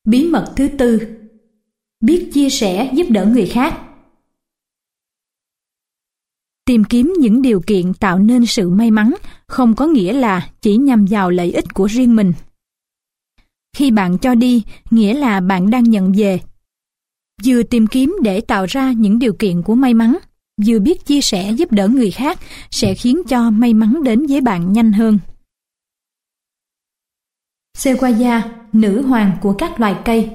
Bí mật thứ tư: biết chia sẻ giúp đỡ người khác. Tìm kiếm những điều kiện tạo nên sự may mắn không có nghĩa là chỉ nhằm vào lợi ích của riêng mình. Khi bạn cho đi, nghĩa là bạn đang nhận về. Vừa tìm kiếm để tạo ra những điều kiện của may mắn, vừa biết chia sẻ giúp đỡ người khác sẽ khiến cho may mắn đến với bạn nhanh hơn. Sequoia, nữ hoàng của các loài cây.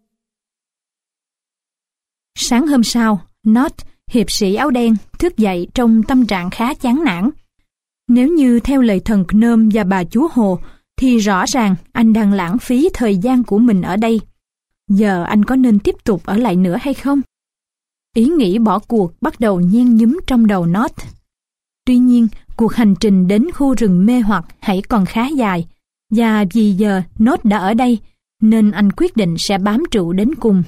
Sáng hôm sau, Nod, hiệp sĩ áo đen, thức dậy trong tâm trạng khá chán nản. Nếu như theo lời thần Gnome và bà chúa Hồ, thì rõ ràng anh đang lãng phí thời gian của mình ở đây. Giờ anh có nên tiếp tục ở lại nữa hay không? Ý nghĩ bỏ cuộc bắt đầu nhen nhúm trong đầu Nod. Tuy nhiên, cuộc hành trình đến khu rừng mê hoặc hãy còn khá dài, và vì giờ Nod đã ở đây, nên anh quyết định sẽ bám trụ đến cùng.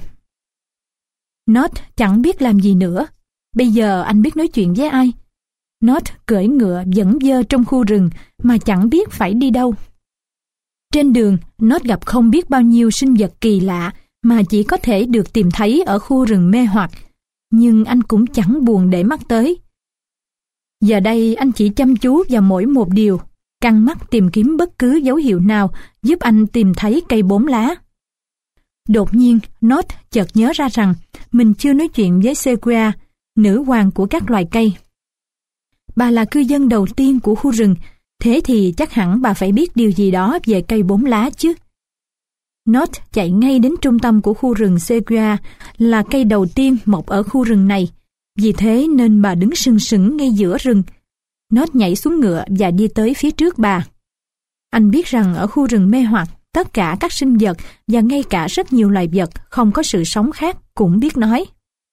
Nod chẳng biết làm gì nữa. Bây giờ anh biết nói chuyện với ai? Nod cưỡi ngựa dẫn dơ trong khu rừng mà chẳng biết phải đi đâu. Trên đường, Nod gặp không biết bao nhiêu sinh vật kỳ lạ mà chỉ có thể được tìm thấy ở khu rừng mê hoặc, nhưng anh cũng chẳng buồn để mắt tới. Giờ đây anh chỉ chăm chú vào mỗi một điều, căng mắt tìm kiếm bất cứ dấu hiệu nào giúp anh tìm thấy cây 4 lá. Đột nhiên, Nod chợt nhớ ra rằng mình chưa nói chuyện với Sequoia, nữ hoàng của các loài cây. Bà là cư dân đầu tiên của khu rừng, thế thì chắc hẳn bà phải biết điều gì đó về cây 4 lá chứ. Nod chạy ngay đến trung tâm của khu rừng Sequoia, là cây đầu tiên mọc ở khu rừng này. Vì thế nên bà đứng sừng sững ngay giữa rừng. Nod nhảy xuống ngựa và đi tới phía trước bà. Anh biết rằng ở khu rừng mê hoặc, tất cả các sinh vật và ngay cả rất nhiều loài vật không có sự sống khác cũng biết nói.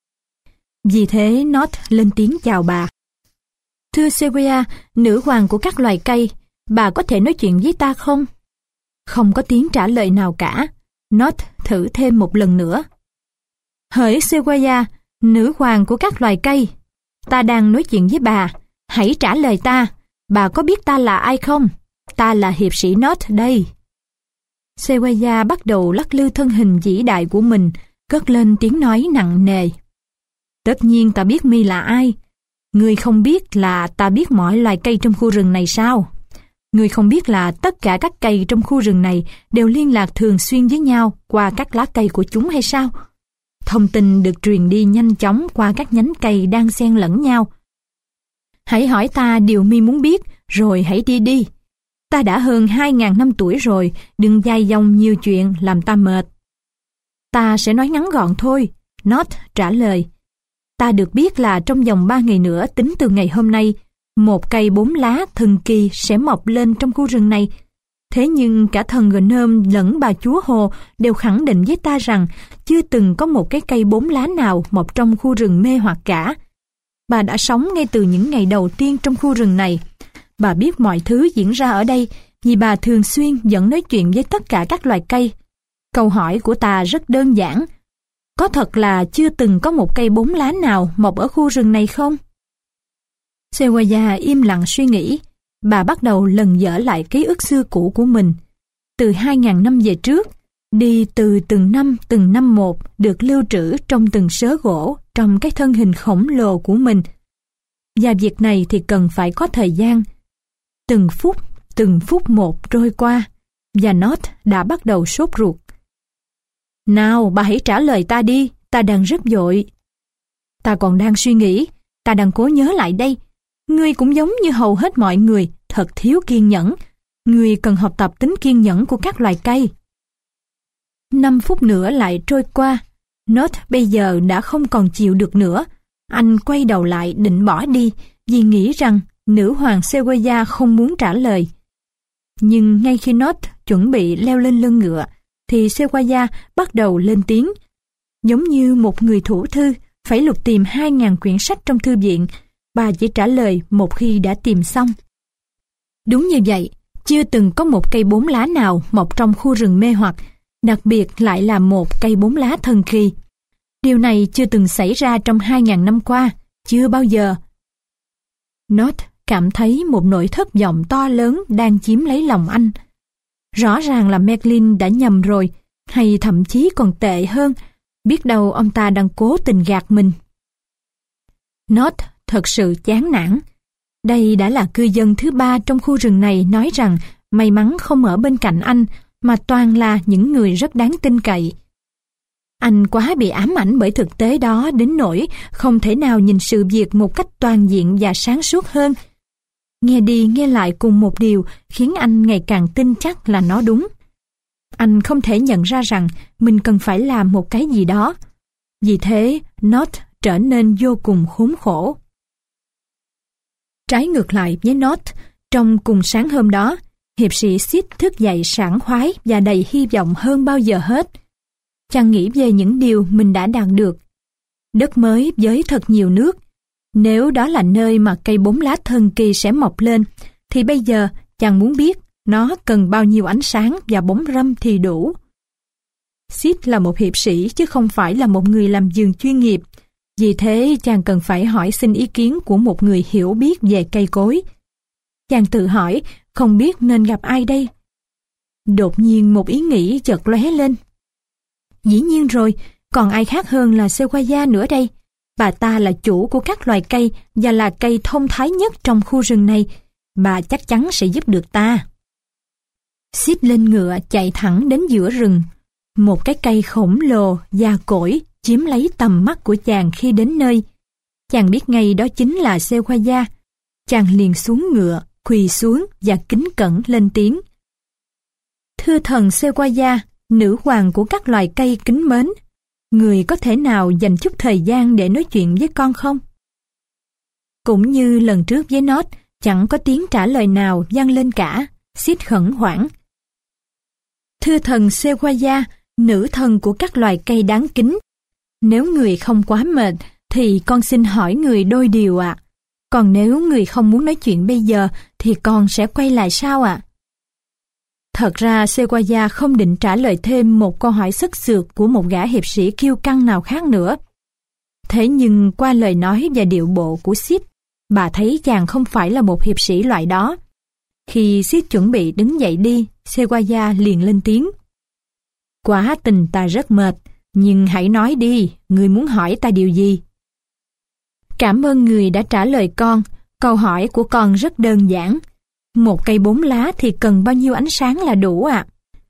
Vì thế Nod lên tiếng chào bà. Thưa Sequoia, nữ hoàng của các loài cây, bà có thể nói chuyện với ta không? Không có tiếng trả lời nào cả. Nod thử thêm một lần nữa. Hỡi Sequoia, nữ hoàng của các loài cây, ta đang nói chuyện với bà. Hãy trả lời ta. Bà có biết ta là ai không? Ta là hiệp sĩ Nod đây. Sequoia bắt đầu lắc lư thân hình vĩ đại của mình, cất lên tiếng nói nặng nề. Tất nhiên ta biết mi là ai. Ngươi không biết là ta biết mọi loài cây trong khu rừng này sao? Ngươi không biết là tất cả các cây trong khu rừng này đều liên lạc thường xuyên với nhau qua các lá cây của chúng hay sao? Thông tin được truyền đi nhanh chóng qua các nhánh cây đang xen lẫn nhau. Hãy hỏi ta điều mi muốn biết, rồi hãy đi đi. Ta đã hơn 2.000 năm tuổi rồi, đừng dài dòng nhiều chuyện làm ta mệt. Ta sẽ nói ngắn gọn thôi, Nod trả lời. Ta được biết là trong vòng 3 ngày nữa tính từ ngày hôm nay, một cây 4 lá thần kỳ sẽ mọc lên trong khu rừng này. Thế nhưng cả thần Gnome lẫn bà chúa Hồ đều khẳng định với ta rằng chưa từng có một cái cây 4 lá nào mọc trong khu rừng mê hoặc cả. Bà đã sống ngay từ những ngày đầu tiên trong khu rừng này. Bà biết mọi thứ diễn ra ở đây vì bà thường xuyên vẫn nói chuyện với tất cả các loài cây. Câu hỏi của ta rất đơn giản. Có thật là chưa từng có một cây 4 lá nào mọc ở khu rừng này không? Sequoia im lặng suy nghĩ. Bà bắt đầu lần dở lại ký ức xưa cũ của mình. Từ 2.000 năm về trước, đi từ từng năm một được lưu trữ trong từng sớ gỗ trong cái thân hình khổng lồ của mình. Và việc này thì cần phải có thời gian. Từng phút một trôi qua, và Nod đã bắt đầu sốt ruột. Nào, bà hãy trả lời ta đi, ta đang rất vội. Ta còn đang suy nghĩ, ta đang cố nhớ lại đây. Ngươi cũng giống như hầu hết mọi người, thật thiếu kiên nhẫn. Ngươi cần học tập tính kiên nhẫn của các loài cây. 5 phút nữa lại trôi qua. Nod bây giờ đã không còn chịu được nữa. Anh quay đầu lại định bỏ đi vì nghĩ rằng nữ hoàng Sequoia không muốn trả lời. Nhưng ngay khi Nod chuẩn bị leo lên lưng ngựa, thì Sequoia bắt đầu lên tiếng. Giống như một người thủ thư phải lục tìm 2.000 quyển sách trong thư viện, bà chỉ trả lời một khi đã tìm xong. Đúng như vậy, chưa từng có một cây 4 lá nào mọc trong khu rừng mê hoặc, đặc biệt lại là một cây 4 lá thần kỳ. Điều này chưa từng xảy ra trong 2.000 năm qua, chưa bao giờ. Nod cảm thấy một nỗi thất vọng to lớn đang chiếm lấy lòng anh. Rõ ràng là Merlin đã nhầm rồi, Hay thậm chí còn tệ hơn, biết đâu ông ta đang cố tình gạt mình. Not thật sự chán nản. Đây đã là cư dân thứ 3 trong khu rừng này nói rằng may mắn không ở bên cạnh anh, mà toàn là những người rất đáng tin cậy. Anh quá bị ám ảnh bởi thực tế đó đến nỗi không thể nào nhìn sự việc một cách toàn diện và sáng suốt hơn. Nghe đi nghe lại cùng một điều khiến anh ngày càng tin chắc là nó đúng. Anh không thể nhận ra rằng mình cần phải làm một cái gì đó. Vì thế, Not trở nên vô cùng khốn khổ. Trái ngược lại với Not, trong cùng sáng hôm đó, hiệp sĩ Sid thức dậy sảng khoái và đầy hy vọng hơn bao giờ hết. Chàng nghĩ về những điều mình đã đạt được. Đất mới với thật nhiều nước. Nếu đó là nơi mà cây 4 lá thần kỳ sẽ mọc lên, thì bây giờ chàng muốn biết nó cần bao nhiêu ánh sáng và bóng râm thì đủ. Sid là một hiệp sĩ chứ không phải là một người làm vườn chuyên nghiệp. Vì thế chàng cần phải hỏi xin ý kiến của một người hiểu biết về cây cối. Chàng tự hỏi không biết nên gặp ai đây. Đột nhiên một ý nghĩ chợt lóe lên. Dĩ nhiên rồi, còn ai khác hơn là Sequoia nữa đây. Bà ta là chủ của các loài cây và là cây thông thái nhất trong khu rừng này. Bà chắc chắn sẽ giúp được ta. Sid lên ngựa chạy thẳng đến giữa rừng. Một cái cây khổng lồ, già cỗi, chiếm lấy tầm mắt của chàng khi đến nơi. Chàng biết ngay đó chính là Sequoia. Chàng liền xuống ngựa, quỳ xuống và kính cẩn lên tiếng. Thưa thần Sequoia, nữ hoàng của các loài cây kính mến, người có thể nào dành chút thời gian để nói chuyện với con không? Cũng như lần trước với Not, chẳng có tiếng trả lời nào vang lên cả. Sid khẩn hoảng. Thưa thần Sequoia, nữ thần của các loài cây đáng kính, nếu người không quá mệt, thì con xin hỏi người đôi điều ạ. Còn nếu người không muốn nói chuyện bây giờ, thì con sẽ quay lại sao ạ? Thật ra Sequoia không định trả lời thêm một câu hỏi sức sượt của một gã hiệp sĩ kiêu căng nào khác nữa. Thế nhưng qua lời nói và điệu bộ của Sid, bà thấy chàng không phải là một hiệp sĩ loại đó. Khi Sid chuẩn bị đứng dậy đi, Sequoia liền lên tiếng. Quả tình ta rất mệt, nhưng hãy nói đi, người muốn hỏi ta điều gì? Cảm ơn người đã trả lời con, câu hỏi của con rất đơn giản. Một cây 4 lá thì cần bao nhiêu ánh sáng là đủ ạ?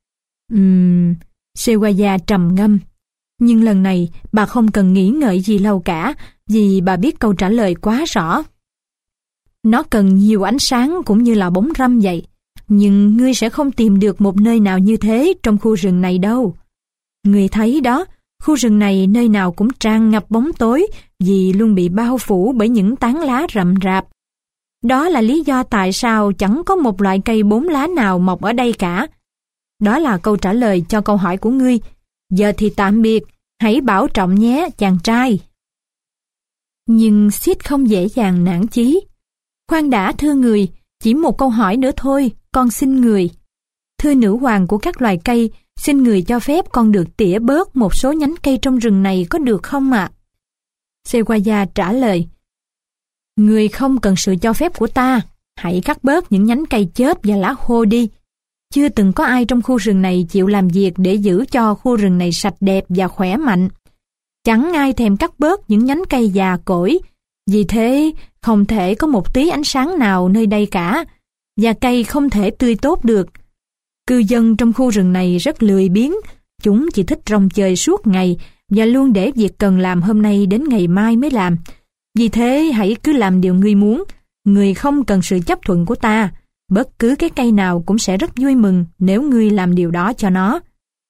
Sequoia trầm ngâm. Nhưng lần này bà không cần nghĩ ngợi gì lâu cả, vì bà biết câu trả lời quá rõ. Nó cần nhiều ánh sáng cũng như là bóng râm vậy, nhưng ngươi sẽ không tìm được một nơi nào như thế trong khu rừng này đâu. Ngươi thấy đó, khu rừng này nơi nào cũng tràn ngập bóng tối vì luôn bị bao phủ bởi những tán lá rậm rạp. Đó là lý do tại sao chẳng có một loại cây 4 lá nào mọc ở đây cả. Đó là câu trả lời cho câu hỏi của ngươi. Giờ thì tạm biệt, hãy bảo trọng nhé, chàng trai. Nhưng Sid không dễ dàng nản chí. Khoan đã thưa người, chỉ một câu hỏi nữa thôi, con xin người. Thưa nữ hoàng của các loài cây, xin người cho phép con được tỉa bớt một số nhánh cây trong rừng này có được không ạ? Sequoia trả lời. Người không cần sự cho phép của ta, hãy cắt bớt những nhánh cây chết và lá khô đi. Chưa từng có ai trong khu rừng này chịu làm việc để giữ cho khu rừng này sạch đẹp và khỏe mạnh. Chẳng ai thèm cắt bớt những nhánh cây già cỗi, vì thế không thể có một tí ánh sáng nào nơi đây cả, và cây không thể tươi tốt được. Cư dân trong khu rừng này rất lười biếng, chúng chỉ thích rong chơi suốt ngày và luôn để việc cần làm hôm nay đến ngày mai mới làm. Vì thế hãy cứ làm điều ngươi muốn, ngươi không cần sự chấp thuận của ta. Bất cứ cái cây nào cũng sẽ rất vui mừng nếu ngươi làm điều đó cho nó.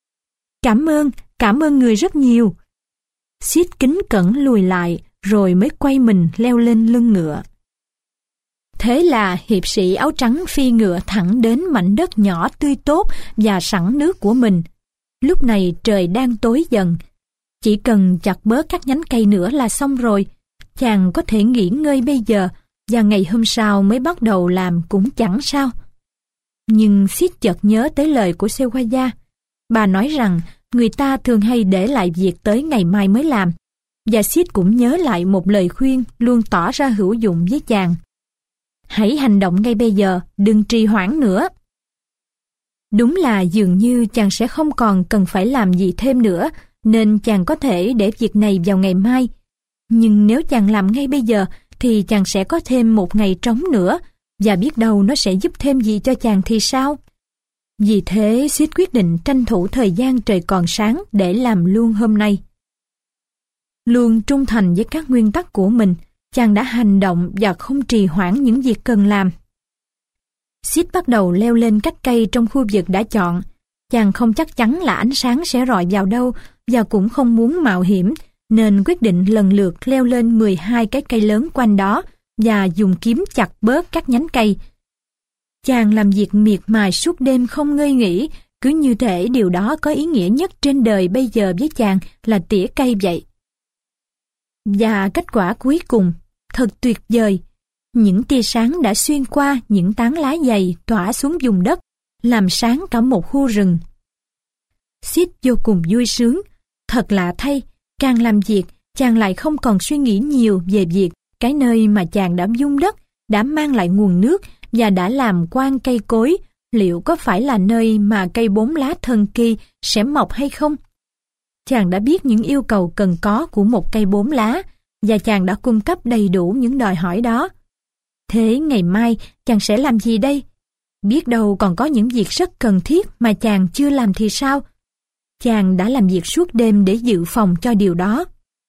Cảm ơn người rất nhiều. Sid kính cẩn lùi lại, rồi mới quay mình leo lên lưng ngựa. Thế là hiệp sĩ áo trắng phi ngựa thẳng đến mảnh đất nhỏ tươi tốt và sẵn nước của mình. Lúc này trời đang tối dần. Chỉ cần chặt bớt các nhánh cây nữa là xong rồi. Chàng có thể nghỉ ngơi bây giờ, và ngày hôm sau mới bắt đầu làm cũng chẳng sao. Nhưng Sid chợt nhớ tới lời của Sequoia. Bà nói rằng người ta thường hay để lại việc tới ngày mai mới làm, và Sid cũng nhớ lại một lời khuyên luôn tỏ ra hữu dụng với chàng. Hãy hành động ngay bây giờ, đừng trì hoãn nữa. Đúng là dường như chàng sẽ không còn cần phải làm gì thêm nữa, nên chàng có thể để việc này vào ngày mai. Nhưng nếu chàng làm ngay bây giờ, thì chàng sẽ có thêm một ngày trống nữa, và biết đâu nó sẽ giúp thêm gì cho chàng thì sao? Vì thế, Sid quyết định tranh thủ thời gian trời còn sáng để làm luôn hôm nay. Luôn trung thành với các nguyên tắc của mình, chàng đã hành động và không trì hoãn những việc cần làm. Sid bắt đầu leo lên các cây trong khu vực đã chọn. Chàng không chắc chắn là ánh sáng sẽ rọi vào đâu và cũng không muốn mạo hiểm, nên quyết định lần lượt leo lên 12 cái cây lớn quanh đó và dùng kiếm chặt bớt các nhánh cây. Chàng làm việc miệt mài suốt đêm không ngơi nghỉ, cứ như thể điều đó có ý nghĩa nhất trên đời bây giờ với chàng là tỉa cây vậy. Và kết quả cuối cùng, thật tuyệt vời. Những tia sáng đã xuyên qua những tán lá dày tỏa xuống vùng đất, làm sáng cả một khu rừng. Sid vô cùng vui sướng. Thật lạ thay, càng làm việc, chàng lại không còn suy nghĩ nhiều về việc cái nơi mà chàng đã vun đất, đã mang lại nguồn nước và đã làm quan cây cối, liệu có phải là nơi mà cây 4 lá thần kỳ sẽ mọc hay không? Chàng đã biết những yêu cầu cần có của một cây 4 lá, và chàng đã cung cấp đầy đủ những đòi hỏi đó. Thế ngày mai chàng sẽ làm gì đây? Biết đâu còn có những việc rất cần thiết mà chàng chưa làm thì sao? Chàng đã làm việc suốt đêm để dự phòng cho điều đó.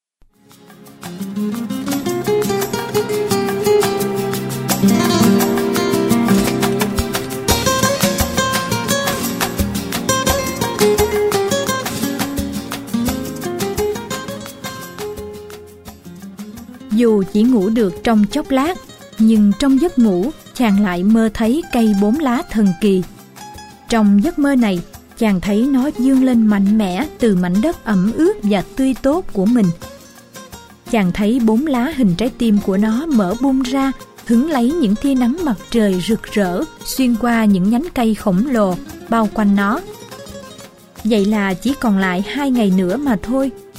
Dù chỉ ngủ được trong chốc lát, nhưng trong giấc ngủ, chàng lại mơ thấy cây 4 lá thần kỳ. Trong giấc mơ này, chàng thấy nó vươn lên mạnh mẽ từ mảnh đất ẩm ướt và tươi tốt của mình. Chàng thấy 4 lá hình trái tim của nó mở bung ra, hứng lấy những tia nắng mặt trời rực rỡ xuyên qua những nhánh cây khổng lồ bao quanh nó. Vậy là chỉ còn lại 2 ngày nữa mà thôi.